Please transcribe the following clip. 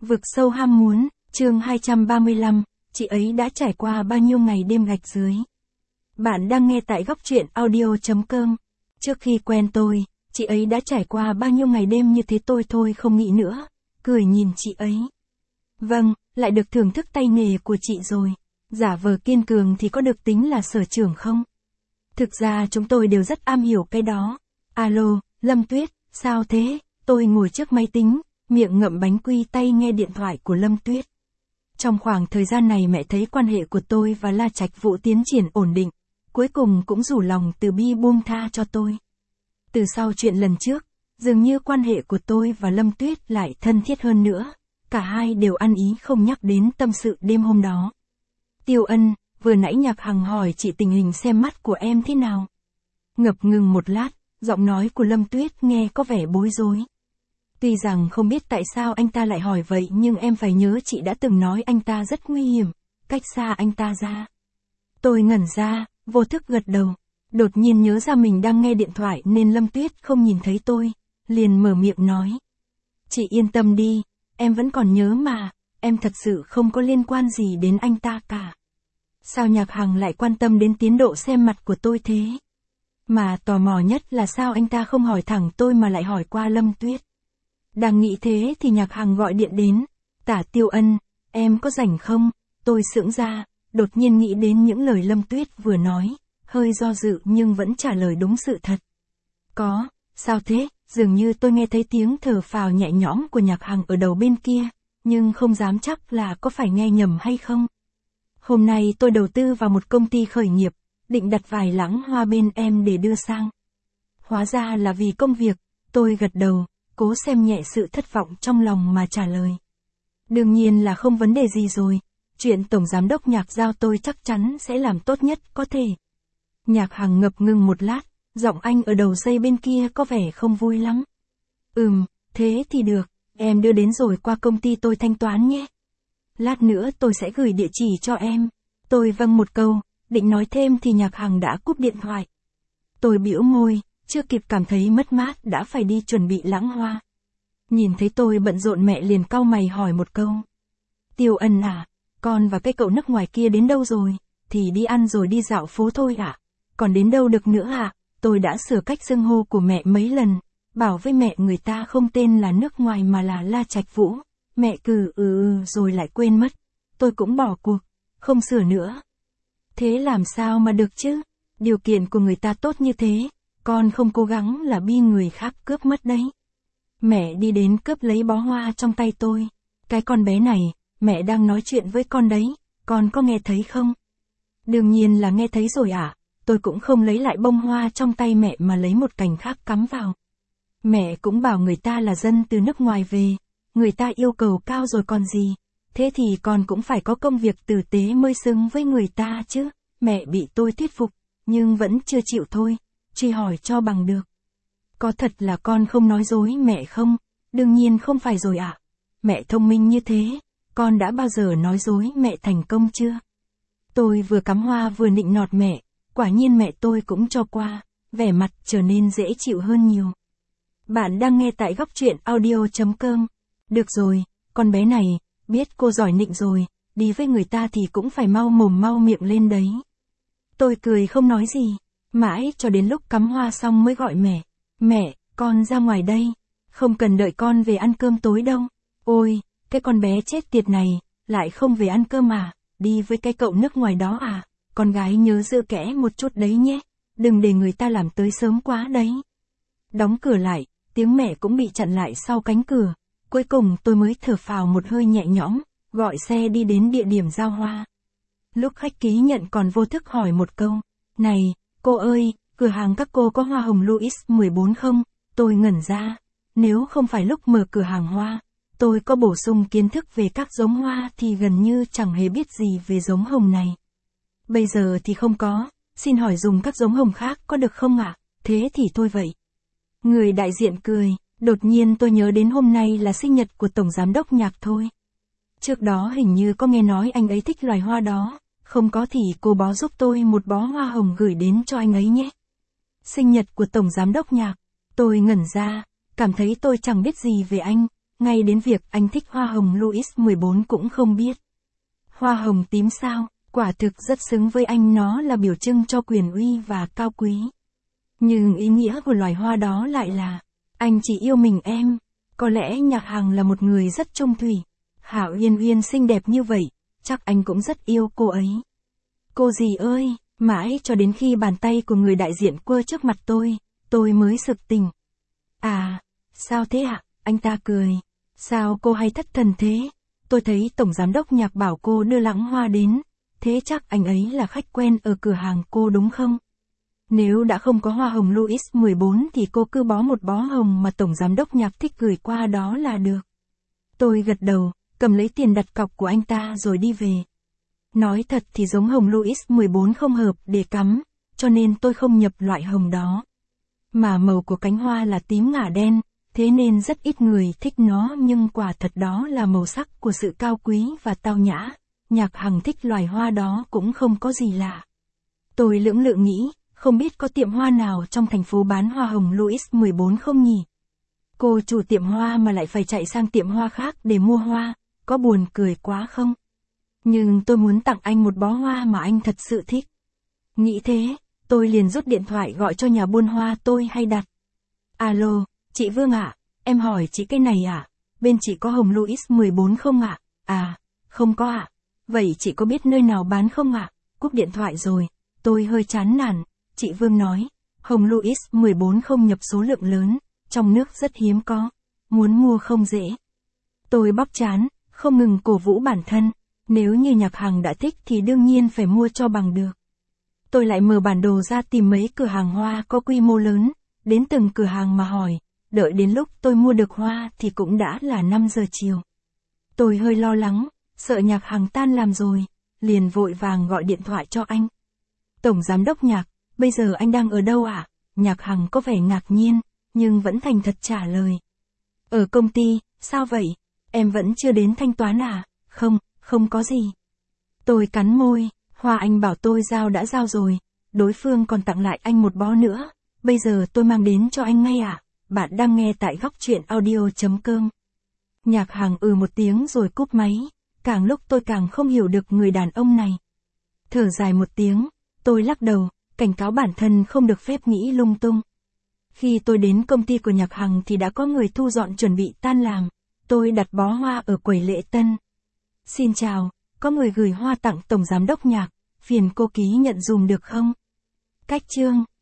Vực sâu ham muốn, chương 235, chị ấy đã trải qua bao nhiêu ngày đêm gạch dưới. Bạn đang nghe tại góc truyện audio.com. Trước khi quen tôi, chị ấy đã trải qua bao nhiêu ngày đêm như thế tôi thôi không nghĩ nữa, cười nhìn chị ấy. Vâng, lại được thưởng thức tay nghề của chị rồi. Giả vờ kiên cường thì có được tính là sở trường không? Thực ra chúng tôi đều rất am hiểu cái đó. Alo, Lâm Tuyết, sao thế? Tôi ngồi trước máy tính, miệng ngậm bánh quy tay nghe điện thoại của Lâm Tuyết. Trong khoảng thời gian này mẹ thấy quan hệ của tôi và La Trạch Vũ tiến triển ổn định, cuối cùng cũng rủ lòng từ bi buông tha cho tôi. Từ sau chuyện lần trước, dường như quan hệ của tôi và Lâm Tuyết lại thân thiết hơn nữa, cả hai đều ăn ý không nhắc đến tâm sự đêm hôm đó. Tiêu Ân, vừa nãy Nhạc Hằng hỏi chị tình hình xem mắt của em thế nào. Ngập ngừng một lát, giọng nói của Lâm Tuyết nghe có vẻ bối rối. Tuy rằng không biết tại sao anh ta lại hỏi vậy nhưng em phải nhớ chị đã từng nói anh ta rất nguy hiểm, cách xa anh ta ra. Tôi ngẩn ra, vô thức gật đầu. Đột nhiên nhớ ra mình đang nghe điện thoại nên Lâm Tuyết không nhìn thấy tôi, liền mở miệng nói. Chị yên tâm đi, em vẫn còn nhớ mà, em thật sự không có liên quan gì đến anh ta cả. Sao Nhạc Hằng lại quan tâm đến tiến độ xem mặt của tôi thế? Mà tò mò nhất là sao anh ta không hỏi thẳng tôi mà lại hỏi qua Lâm Tuyết. Đang nghĩ thế thì Nhạc Hằng gọi điện đến. Tả Tiêu Ân, em có rảnh không? Tôi sững ra, đột nhiên nghĩ đến những lời Lâm Tuyết vừa nói, hơi do dự nhưng vẫn trả lời đúng sự thật. Có, sao thế? Dường như tôi nghe thấy tiếng thở phào nhẹ nhõm của Nhạc Hằng ở đầu bên kia, nhưng không dám chắc là có phải nghe nhầm hay không. Hôm nay tôi đầu tư vào một công ty khởi nghiệp, định đặt vài lẵng hoa bên em để đưa sang. Hóa ra là vì công việc, tôi gật đầu, cố xem nhẹ sự thất vọng trong lòng mà trả lời. Đương nhiên là không vấn đề gì rồi, chuyện Tổng Giám đốc Nhạc giao tôi chắc chắn sẽ làm tốt nhất có thể. Nhạc Hằng ngập ngừng một lát, giọng anh ở đầu dây bên kia có vẻ không vui lắm. Thế thì được, em đưa đến rồi qua công ty tôi thanh toán nhé. Lát nữa tôi sẽ gửi địa chỉ cho em. Tôi vâng một câu, định nói thêm thì Nhạc Hằng đã cúp điện thoại. Tôi bĩu môi, chưa kịp cảm thấy mất mát đã phải đi chuẩn bị lẵng hoa. Nhìn thấy tôi bận rộn mẹ liền cau mày hỏi một câu. Tiêu Ân à, con và cái cậu nước ngoài kia đến đâu rồi? Thì đi ăn rồi đi dạo phố thôi ạ. Còn đến đâu được nữa ạ? Tôi đã sửa cách xưng hô của mẹ mấy lần, bảo với mẹ người ta không tên là nước ngoài mà là La Trạch Vũ. Mẹ cứ rồi lại quên mất. Tôi cũng bỏ cuộc, không sửa nữa. Thế làm sao mà được chứ? Điều kiện của người ta tốt như thế, con không cố gắng là bị người khác cướp mất đấy. Mẹ đi đến cướp lấy bó hoa trong tay tôi. Cái con bé này, mẹ đang nói chuyện với con đấy, con có nghe thấy không? Đương nhiên là nghe thấy rồi ạ. Tôi cũng không lấy lại bông hoa trong tay mẹ mà lấy một cành khác cắm vào. Mẹ cũng bảo người ta là dân từ nước ngoài về, người ta yêu cầu cao rồi còn gì. Thế thì con cũng phải có công việc tử tế mới xứng với người ta chứ. Mẹ bị tôi thuyết phục, nhưng vẫn chưa chịu thôi, truy hỏi cho bằng được. Có thật là con không nói dối mẹ không? Đương nhiên không phải rồi ạ. Mẹ thông minh như thế, con đã bao giờ nói dối mẹ thành công chưa? Tôi vừa cắm hoa vừa nịnh nọt mẹ, quả nhiên mẹ tôi cũng cho qua, vẻ mặt trở nên dễ chịu hơn nhiều. Bạn đang nghe tại góc truyện audio.com. Được rồi, con bé này, biết cô giỏi nịnh rồi, đi với người ta thì cũng phải mau mồm mau miệng lên đấy. Tôi cười không nói gì, mãi cho đến lúc cắm hoa xong mới gọi mẹ. Mẹ, con ra ngoài đây, không cần đợi con về ăn cơm tối đâu. Ôi, cái con bé chết tiệt này, lại không về ăn cơm à, đi với cái cậu nước ngoài đó à, con gái nhớ giữ kẽ một chút đấy nhé, đừng để người ta làm tới sớm quá đấy. Đóng cửa lại, tiếng mẹ cũng bị chặn lại sau cánh cửa, cuối cùng tôi mới thở phào một hơi nhẹ nhõm, gọi xe đi đến địa điểm giao hoa. Lúc khách ký nhận còn vô thức hỏi một câu, này, cô ơi, cửa hàng các cô có hoa hồng Louis 14 không? Tôi ngẩn ra, nếu không phải lúc mở cửa hàng hoa, tôi có bổ sung kiến thức về các giống hoa thì gần như chẳng hề biết gì về giống hồng này. Bây giờ thì không có, xin hỏi dùng các giống hồng khác có được không ạ? Thế thì thôi vậy. Người đại diện cười, đột nhiên tôi nhớ đến hôm nay là sinh nhật của Tổng Giám đốc Nhạc thôi. Trước đó hình như có nghe nói anh ấy thích loài hoa đó, không có thì cô bó giúp tôi một bó hoa hồng gửi đến cho anh ấy nhé. Sinh nhật của Tổng Giám đốc Nhạc, tôi ngẩn ra, cảm thấy tôi chẳng biết gì về anh, ngay đến việc anh thích hoa hồng Louis 14 cũng không biết. Hoa hồng tím sao, quả thực rất xứng với anh, nó là biểu trưng cho quyền uy và cao quý. Nhưng ý nghĩa của loài hoa đó lại là, anh chỉ yêu mình em. Có lẽ Nhạc Hằng là một người rất trung thủy. Hảo Yên Uyên xinh đẹp như vậy, chắc anh cũng rất yêu cô ấy. Cô gì ơi, mãi cho đến khi bàn tay của người đại diện quơ trước mặt tôi mới sực tỉnh. À, sao thế ạ? Anh ta cười. Sao cô hay thất thần thế? Tôi thấy Tổng Giám đốc Nhạc bảo cô đưa lẵng hoa đến. Thế chắc anh ấy là khách quen ở cửa hàng cô đúng không? Nếu đã không có hoa hồng Louis 14 thì cô cứ bó một bó hồng mà Tổng Giám đốc Nhạc thích gửi qua đó là được. Tôi gật đầu, cầm lấy tiền đặt cọc của anh ta rồi đi về. Nói thật thì giống hồng Louis 14 không hợp để cắm, cho nên tôi không nhập loại hồng đó. Mà màu của cánh hoa là tím ngả đen, thế nên rất ít người thích nó, nhưng quả thật đó là màu sắc của sự cao quý và tao nhã. Nhạc Hằng thích loài hoa đó cũng không có gì lạ. Tôi lưỡng lự nghĩ, không biết có tiệm hoa nào trong thành phố bán hoa hồng Louis 14 không nhỉ? Cô chủ tiệm hoa mà lại phải chạy sang tiệm hoa khác để mua hoa, có buồn cười quá không? Nhưng tôi muốn tặng anh một bó hoa mà anh thật sự thích. Nghĩ thế, tôi liền rút điện thoại gọi cho nhà buôn hoa tôi hay đặt. Alo, chị Vương ạ, em hỏi chị cái này ạ, bên chị có hồng Louis 14 không ạ? À, không có ạ. Vậy chị có biết nơi nào bán không ạ? Cúp điện thoại rồi, tôi hơi chán nản. Chị Vương nói, hồng Louis 14 không nhập số lượng lớn, trong nước rất hiếm có, muốn mua không dễ. Tôi bóp trán, không ngừng cổ vũ bản thân, nếu như Nhạc Hằng đã thích thì đương nhiên phải mua cho bằng được. Tôi lại mở bản đồ ra tìm mấy cửa hàng hoa có quy mô lớn, đến từng cửa hàng mà hỏi, đợi đến lúc tôi mua được hoa thì cũng đã là 5 giờ chiều. Tôi hơi lo lắng, sợ Nhạc Hằng tan làm rồi, liền vội vàng gọi điện thoại cho anh. Tổng Giám đốc Nhạc, bây giờ anh đang ở đâu ạ? Nhạc Hằng có vẻ ngạc nhiên, nhưng vẫn thành thật trả lời. Ở công ty, sao vậy? Em vẫn chưa đến thanh toán à? Không có gì. Tôi cắn môi, hoa anh bảo tôi giao đã giao rồi, đối phương còn tặng lại anh một bó nữa, bây giờ tôi mang đến cho anh ngay ạ. Bạn đang nghe tại Góc Truyện Audio.com. Nhạc Hằng một tiếng rồi cúp máy, càng lúc tôi càng không hiểu được người đàn ông này. Thở dài một tiếng, tôi lắc đầu, cảnh cáo bản thân không được phép nghĩ lung tung. Khi tôi đến công ty của Nhạc Hằng thì đã có người thu dọn chuẩn bị tan làm, tôi đặt bó hoa ở quầy lễ tân. Xin chào, có người gửi hoa tặng Tổng Giám đốc Nhạc, phiền cô ký nhận dùm được không? Cách chương